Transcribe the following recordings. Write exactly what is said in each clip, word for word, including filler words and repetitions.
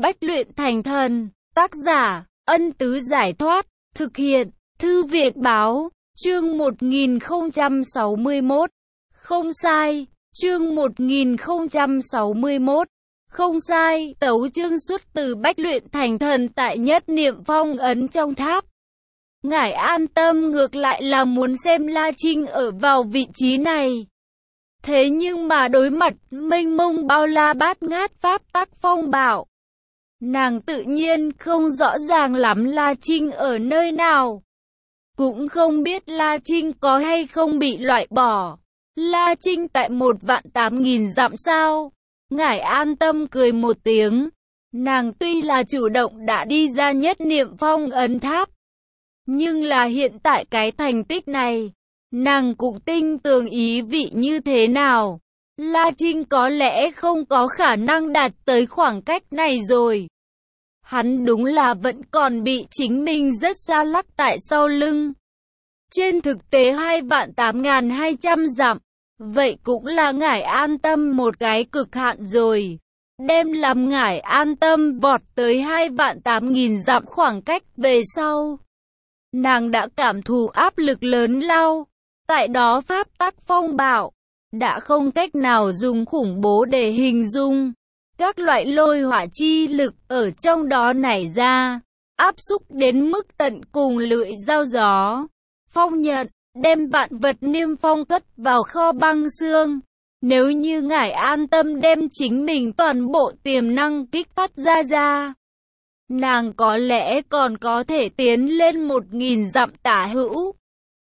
Bách luyện thành thần, tác giả, Ân Tứ Giải Thoát, thực hiện, Thư Viện Báo, chương một nghìn không trăm sáu mươi mốt. Không sai, chương một nghìn không trăm sáu mươi mốt. Không sai, tấu chương xuất từ Bách luyện thành thần tại Nhất Niệm Phong ấn trong tháp. Ngài an tâm, ngược lại là muốn xem La Trinh ở vào vị trí này. Thế nhưng mà đối mặt mênh mông bao la bát ngát pháp tắc phong bạo, nàng tự nhiên không rõ ràng lắm La Trinh ở nơi nào. Cũng không biết La Trinh có hay không bị loại bỏ. La Trinh tại một vạn tám nghìn dặm sao? Ngài an tâm cười một tiếng. Nàng tuy là chủ động đã đi ra Nhất Niệm Phong ấn tháp, nhưng là hiện tại cái thành tích này, nàng cũng tinh tường ý vị như thế nào. La Trinh có lẽ không có khả năng đạt tới khoảng cách này rồi. Hắn đúng là vẫn còn bị chính mình rất xa lắc tại sau lưng. Trên thực tế hai vạn tám nghìn hai trăm dặm, vậy cũng là ngải an tâm một cái cực hạn rồi. Đem làm ngải an tâm vọt tới hai vạn tám nghìn dặm khoảng cách về sau, nàng đã cảm thụ áp lực lớn lao. Tại đó pháp tắc phong bạo đã không cách nào dùng khủng bố để hình dung. Các loại lôi hỏa chi lực ở trong đó nảy ra, áp xúc đến mức tận cùng lưỡi dao gió. Phong nhận, đem vạn vật niêm phong cất vào kho băng xương. Nếu như ngải an tâm đem chính mình toàn bộ tiềm năng kích phát ra ra, nàng có lẽ còn có thể tiến lên một nghìn dặm tả hữu.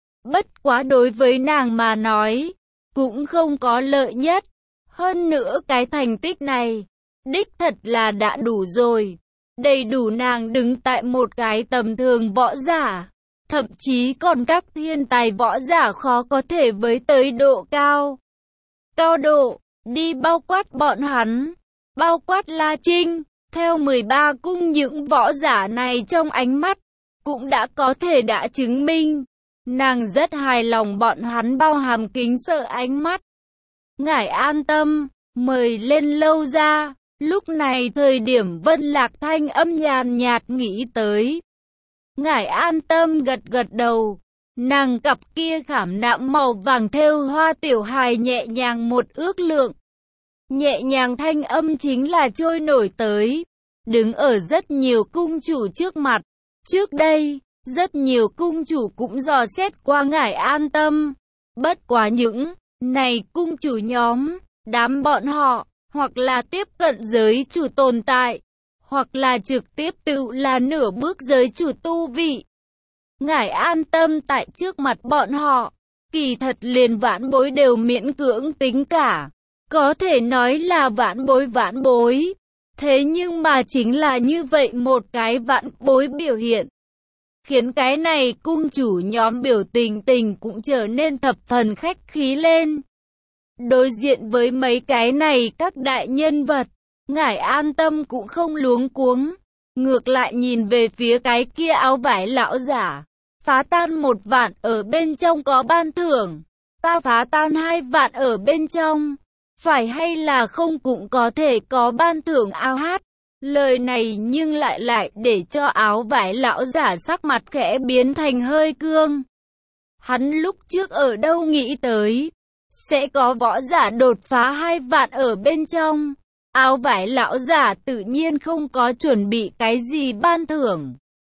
Bất quá đối với nàng mà nói, cũng không có lợi nhất. Hơn nữa cái thành tích này, đích thật là đã đủ rồi. Đầy đủ nàng đứng tại một cái tầm thường võ giả. Thậm chí còn các thiên tài võ giả khó có thể với tới độ cao. Cao độ, đi bao quát bọn hắn, bao quát La Trinh, theo mười ba cung những võ giả này trong ánh mắt, cũng đã có thể đã chứng minh. Nàng rất hài lòng bọn hắn bao hàm kính sợ ánh mắt. Ngải an tâm, mời lên lâu ra. Lúc này thời điểm Vân Lạc thanh âm nhàn nhạt nghĩ tới. Ngải an tâm gật gật đầu. Nàng cặp kia khảm nạm màu vàng thêu hoa tiểu hài nhẹ nhàng một ước lượng. Nhẹ nhàng thanh âm chính là trôi nổi tới. Đứng ở rất nhiều cung chủ trước mặt. Trước đây, rất nhiều cung chủ cũng dò xét qua ngải an tâm. Bất quá những này cung chủ nhóm, đám bọn họ, hoặc là tiếp cận giới chủ tồn tại, hoặc là trực tiếp tự là nửa bước giới chủ tu vị. Ngải an tâm tại trước mặt bọn họ, kỳ thật liền vãn bối đều miễn cưỡng tính cả. Có thể nói là vãn bối vãn bối. Thế nhưng mà chính là như vậy một cái vãn bối biểu hiện, khiến cái này cung chủ nhóm biểu tình tình cũng trở nên thập phần khách khí lên. Đối diện với mấy cái này các đại nhân vật, ngải an tâm cũng không luống cuống. Ngược lại nhìn về phía cái kia áo vải lão giả. Phá tan một vạn ở bên trong có ban thưởng. Ta phá tan hai vạn ở bên trong. Phải hay là không cũng có thể có ban thưởng ao hát. Lời này nhưng lại lại để cho áo vải lão giả sắc mặt khẽ biến thành hơi cương. Hắn lúc trước ở đâu nghĩ tới sẽ có võ giả đột phá hai vạn ở bên trong. Áo vải lão giả tự nhiên không có chuẩn bị cái gì ban thưởng.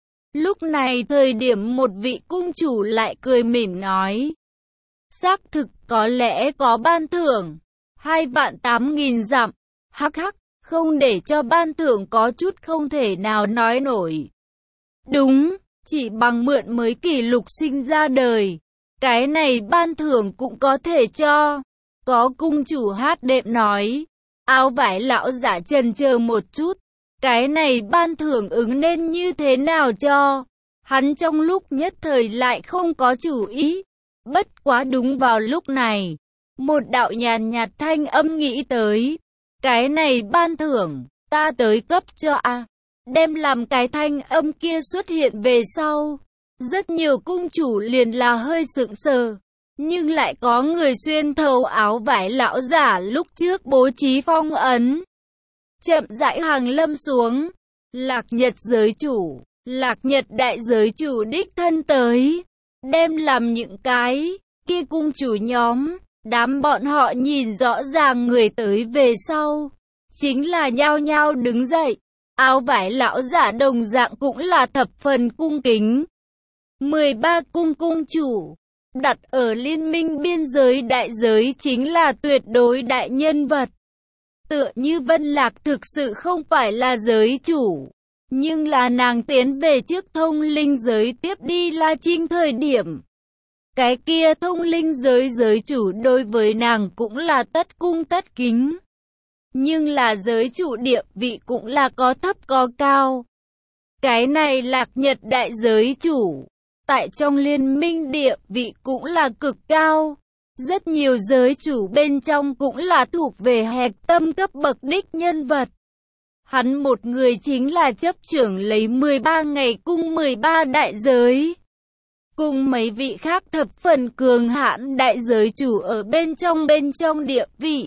Lúc này thời điểm một vị cung chủ lại cười mỉm nói. Xác thực có lẽ có ban thưởng. Hai vạn tám nghìn dặm. Hắc hắc, không để cho ban thưởng có chút không thể nào nói nổi. Đúng, chỉ bằng mượn mới kỷ lục sinh ra đời. Cái này ban thưởng cũng có thể cho. Có cung chủ hát đệm nói. Áo vải lão giả chần chờ một chút. Cái này ban thưởng ứng nên như thế nào cho? Hắn trong lúc nhất thời lại không có chủ ý. Bất quá đúng vào lúc này, một đạo nhàn nhạt thanh âm nghĩ tới. Cái này ban thưởng, ta tới cấp cho a. Đem làm cái thanh âm kia xuất hiện về sau. Rất nhiều cung chủ liền là hơi sững sờ. Nhưng lại có người xuyên thấu áo vải lão giả lúc trước bố trí phong ấn. chậm rãi hàng lâm xuống. Lạc Nhật giới chủ, Lạc Nhật đại giới chủ đích thân tới, đem làm những cái kia cung chủ nhóm, đám bọn họ nhìn rõ ràng người tới về sau, chính là nhao nhao đứng dậy. Áo vải lão giả đồng dạng cũng là thập phần cung kính. mười ba cung cung chủ, đặt ở liên minh biên giới đại giới chính là tuyệt đối đại nhân vật. Tựa như Vân Lạc thực sự không phải là giới chủ, nhưng là nàng tiến về trước thông linh giới tiếp đi La Trinh thời điểm. Cái kia thông linh giới giới chủ đối với nàng cũng là tất cung tất kính. Nhưng là giới chủ địa vị cũng là có thấp có cao. Cái này Lạc Nhật đại giới chủ, tại trong liên minh địa vị cũng là cực cao. Rất nhiều giới chủ bên trong cũng là thuộc về hạch tâm cấp bậc đích nhân vật. Hắn một người chính là chấp trưởng lấy mười ba ngày cung mười ba đại giới. Cùng mấy vị khác thập phần cường hãn đại giới chủ ở bên trong bên trong địa vị.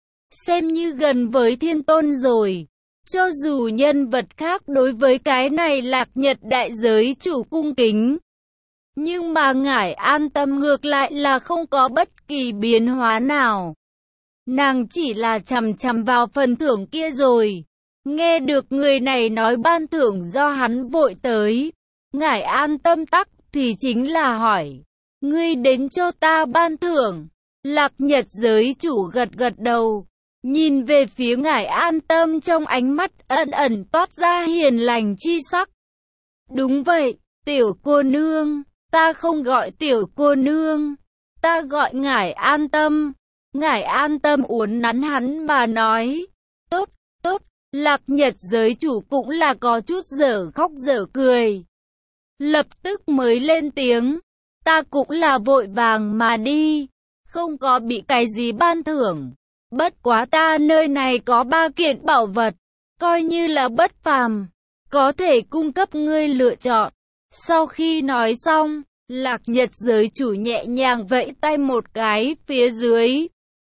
Xem như gần với thiên tôn rồi. Cho dù nhân vật khác đối với cái này Lạc Nhật đại giới chủ cung kính. Nhưng mà ngải an tâm ngược lại là không có bất kỳ biến hóa nào. Nàng chỉ là chằm chằm vào phần thưởng kia rồi. Nghe được người này nói ban thưởng do hắn vội tới. Ngải an tâm tắc thì chính là hỏi. Ngươi đến cho ta ban thưởng. Lạc Nhật giới chủ gật gật đầu. Nhìn về phía ngải an tâm trong ánh mắt ẩn ẩn toát ra hiền lành chi sắc. Đúng vậy, tiểu cô nương. Ta không gọi tiểu cô nương, ta gọi ngải an tâm. Ngải an tâm uốn nắn hắn mà nói. Tốt, tốt, Lạc Nhật giới chủ cũng là có chút dở khóc dở cười. Lập tức mới lên tiếng. Ta cũng là vội vàng mà đi, không có bị cái gì ban thưởng. Bất quá ta nơi này có ba kiện bảo vật, coi như là bất phàm, có thể cung cấp ngươi lựa chọn. Sau khi nói xong, Lạc Nhật giới chủ nhẹ nhàng vẫy tay một cái phía dưới.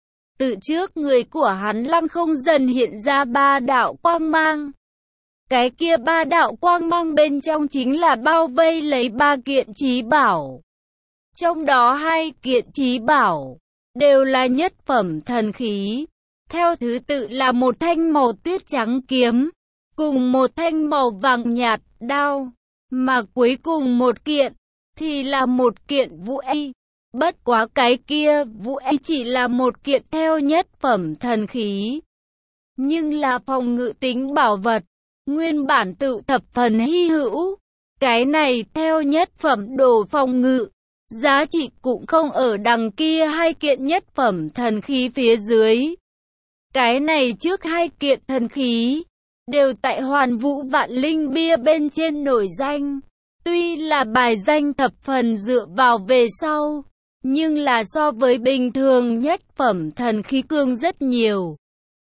Từ trước người của hắn lăng không dần hiện ra ba đạo quang mang. Cái kia ba đạo quang mang bên trong chính là bao vây lấy ba kiện chí bảo. Trong đó hai kiện chí bảo đều là nhất phẩm thần khí. Theo thứ tự là một thanh màu tuyết trắng kiếm, cùng một thanh màu vàng nhạt đao. Mà cuối cùng một kiện thì là một kiện vũ y. Bất quá cái kia vũ y chỉ là một kiện theo nhất phẩm thần khí. Nhưng là phòng ngự tính bảo vật, nguyên bản tự thập phần hy hữu. Cái này theo nhất phẩm đồ phòng ngự, giá trị cũng không ở đằng kia hai kiện nhất phẩm thần khí phía dưới. Cái này trước hai kiện thần khí đều tại Hoàn Vũ Vạn Linh bia bên trên nổi danh. Tuy là bài danh thập phần dựa vào về sau, nhưng là so với bình thường nhất phẩm thần khí cương rất nhiều.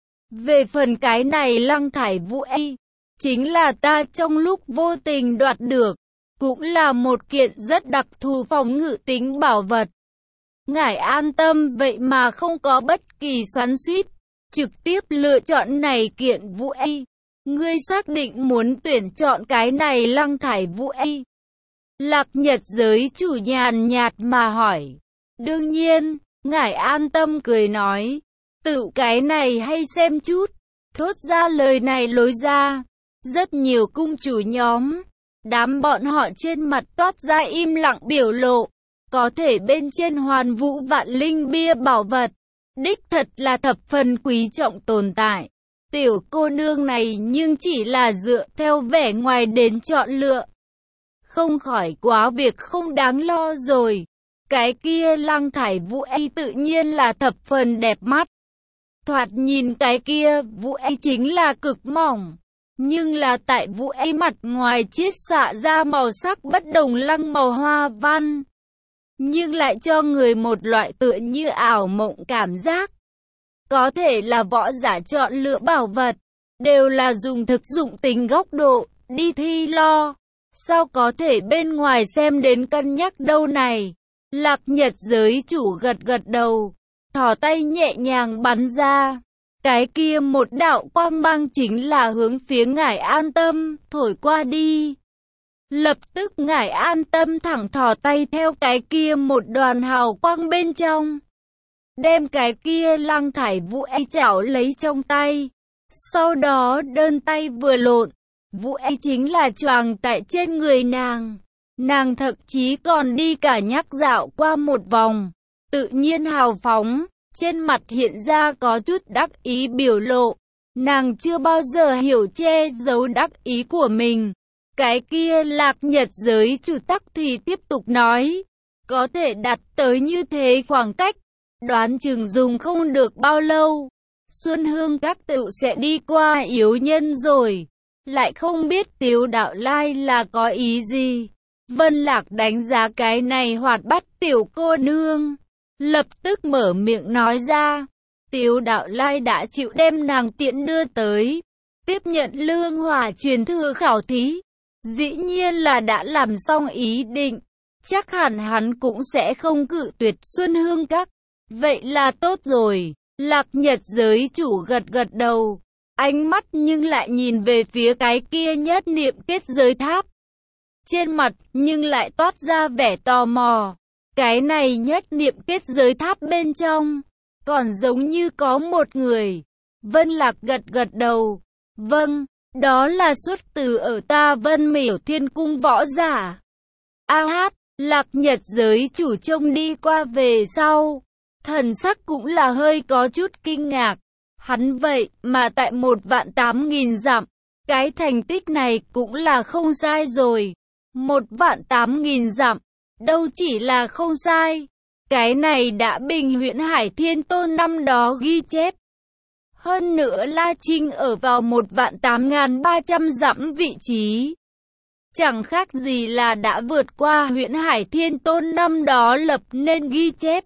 Về phần cái này Lăng Thải Vũ y, chính là ta trong lúc vô tình đoạt được, cũng là một kiện rất đặc thù phòng ngự tính bảo vật. Ngải an tâm vậy mà không có bất kỳ xoắn xuýt, trực tiếp lựa chọn này kiện vũ y. Ngươi xác định muốn tuyển chọn cái này Lăng Thải Vũ y? Lạc Nhật giới chủ nhàn nhạt mà hỏi. Đương nhiên, ngải an tâm cười nói. Tự cái này hay xem chút. Thốt ra lời này lối ra. Rất nhiều cung chủ nhóm, đám bọn họ trên mặt toát ra im lặng biểu lộ. Có thể bên trên Hoàn Vũ Vạn Linh bia bảo vật, đích thật là thập phần quý trọng tồn tại. Tiểu cô nương này nhưng chỉ là dựa theo vẻ ngoài đến chọn lựa. Không khỏi quá việc không đáng lo rồi. Cái kia Lăng Thải Vũ y tự nhiên là thập phần đẹp mắt. Thoạt nhìn cái kia Vũ y chính là cực mỏng. Nhưng là tại Vũ y mặt ngoài chiết xạ ra màu sắc bất đồng lăng màu hoa văn. Nhưng lại cho người một loại tựa như ảo mộng cảm giác. Có thể là võ giả chọn lựa bảo vật, đều là dùng thực dụng tính góc độ, đi thi lo. Sao có thể bên ngoài xem đến cân nhắc đâu này? Lạc Nhật giới chủ gật gật đầu, thò tay nhẹ nhàng bắn ra. Cái kia một đạo quang mang chính là hướng phía Ngải An Tâm thổi qua đi. Lập tức Ngải An Tâm thẳng thò tay theo cái kia một đoàn hào quang bên trong, đem cái kia Lăng Thải Vũ e chảo lấy trong tay. Sau đó đơn tay vừa lộn, Vũ e chính là choàng tại trên người nàng. Nàng thậm chí còn đi cả nhắc dạo qua một vòng, tự nhiên hào phóng, trên mặt hiện ra có chút đắc ý biểu lộ. Nàng chưa bao giờ hiểu che giấu đắc ý của mình. Cái kia Lạc Nhật giới chủ tắc thì tiếp tục nói, có thể đặt tới như thế khoảng cách, đoán chừng dùng không được bao lâu, Xuân Hương các tựu sẽ đi qua yếu nhân rồi. Lại không biết Tiếu Đạo Lai là có ý gì. Vân Lạc đánh giá cái này hoạt bát tiểu cô nương, lập tức mở miệng nói ra, Tiếu Đạo Lai đã chịu đem nàng tiễn đưa tới, tiếp nhận lương hỏa truyền thư khảo thí. Dĩ nhiên là đã làm xong ý định, chắc hẳn hắn cũng sẽ không cự tuyệt Xuân Hương các. Vậy là tốt rồi. Lạc Nhật giới chủ gật gật đầu, ánh mắt nhưng lại nhìn về phía cái kia nhất niệm kết giới tháp. Trên mặt nhưng lại toát ra vẻ tò mò. Cái này nhất niệm kết giới tháp bên trong, còn giống như có một người. Vân Lạc gật gật đầu. Vâng, đó là xuất từ ở ta Vân Miểu Thiên Cung võ giả. A hát, Lạc Nhật giới chủ trông đi qua về sau, thần sắc cũng là hơi có chút kinh ngạc. Hắn vậy mà tại một vạn tám nghìn dặm, cái thành tích này cũng là không sai rồi. Một vạn tám nghìn dặm, đâu chỉ là không sai. Cái này đã bình huyễn Hải Thiên Tôn năm đó ghi chép. Hơn nữa La Trinh ở vào một vạn tám nghìn ba trăm dặm vị trí. Chẳng khác gì là đã vượt qua huyễn Hải Thiên Tôn năm đó lập nên ghi chép.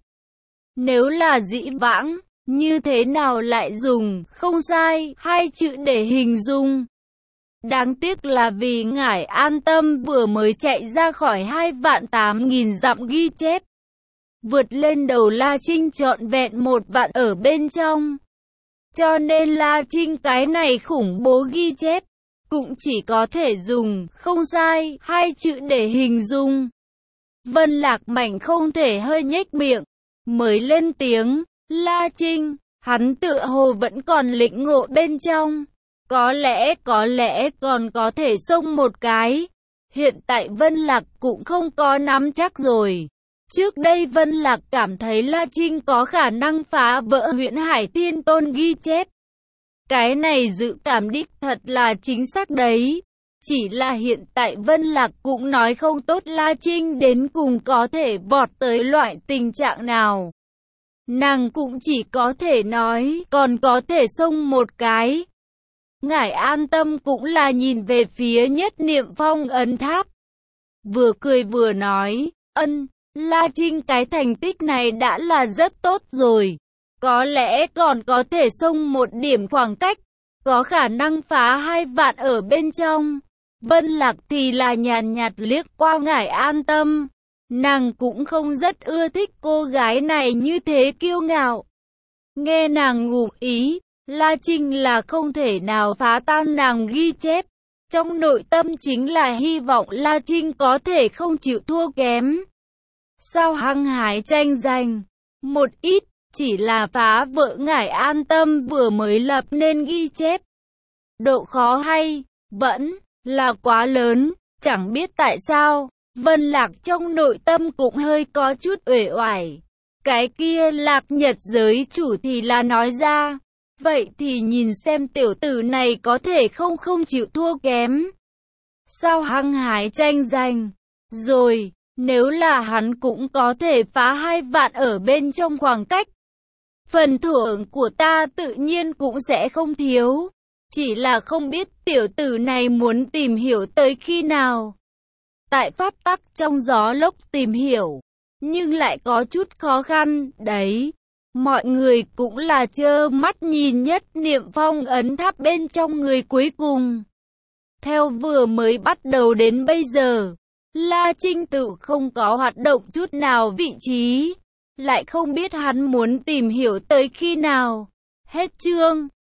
Nếu là dĩ vãng, như thế nào lại dùng không sai hai chữ để hình dung. Đáng tiếc là vì Ngải An Tâm vừa mới chạy ra khỏi hai vạn tám nghìn dặm ghi chép, vượt lên đầu La Trinh trọn vẹn một vạn ở bên trong. Cho nên La Trinh cái này khủng bố ghi chép, cũng chỉ có thể dùng không sai hai chữ để hình dung. Vân Lạc Mảnh không thể hơi nhếch miệng, mới lên tiếng, La Trinh, hắn tựa hồ vẫn còn lĩnh ngộ bên trong. Có lẽ, có lẽ còn có thể xông một cái. Hiện tại Vân Lạc cũng không có nắm chắc rồi. Trước đây Vân Lạc cảm thấy La Trinh có khả năng phá vỡ huyễn Hải Thiên Tôn ghi chép. Cái này dự cảm đích thật là chính xác đấy. Chỉ là hiện tại Vân Lạc cũng nói không tốt La Trinh đến cùng có thể vọt tới loại tình trạng nào. Nàng cũng chỉ có thể nói còn có thể xông một cái. Ngải An Tâm cũng là nhìn về phía nhất niệm phong ấn tháp. Vừa cười vừa nói, ân, La Trinh cái thành tích này đã là rất tốt rồi. Có lẽ còn có thể xông một điểm khoảng cách, có khả năng phá hai vạn ở bên trong. Vân Lạc thì là nhàn nhạt liếc qua Ngải An Tâm. Nàng cũng không rất ưa thích cô gái này như thế kiêu ngạo. Nghe nàng ngụ ý, La Trinh là không thể nào phá tan nàng ghi chép. Trong nội tâm chính là hy vọng La Trinh có thể không chịu thua kém. Sao hăng hái tranh giành một ít, chỉ là phá vỡ Ngải An Tâm vừa mới lập nên ghi chép. Độ khó hay, vẫn là quá lớn, chẳng biết tại sao. Vân Lạc trong nội tâm cũng hơi có chút uể oải. Cái kia Lạc Nhật giới chủ thì là nói ra, vậy thì nhìn xem tiểu tử này có thể không không chịu thua kém. Sao hăng hái tranh giành, rồi, nếu là hắn cũng có thể phá hai vạn ở bên trong khoảng cách. Phần thưởng của ta tự nhiên cũng sẽ không thiếu. Chỉ là không biết tiểu tử này muốn tìm hiểu tới khi nào. Tại pháp tắc trong gió lốc tìm hiểu, nhưng lại có chút khó khăn, đấy. Mọi người cũng là trơ mắt nhìn nhất niệm phong ấn tháp bên trong người cuối cùng. Theo vừa mới bắt đầu đến bây giờ, La Trinh tự không có hoạt động chút nào vị trí. Lại không biết hắn muốn tìm hiểu tới khi nào. Hết chương.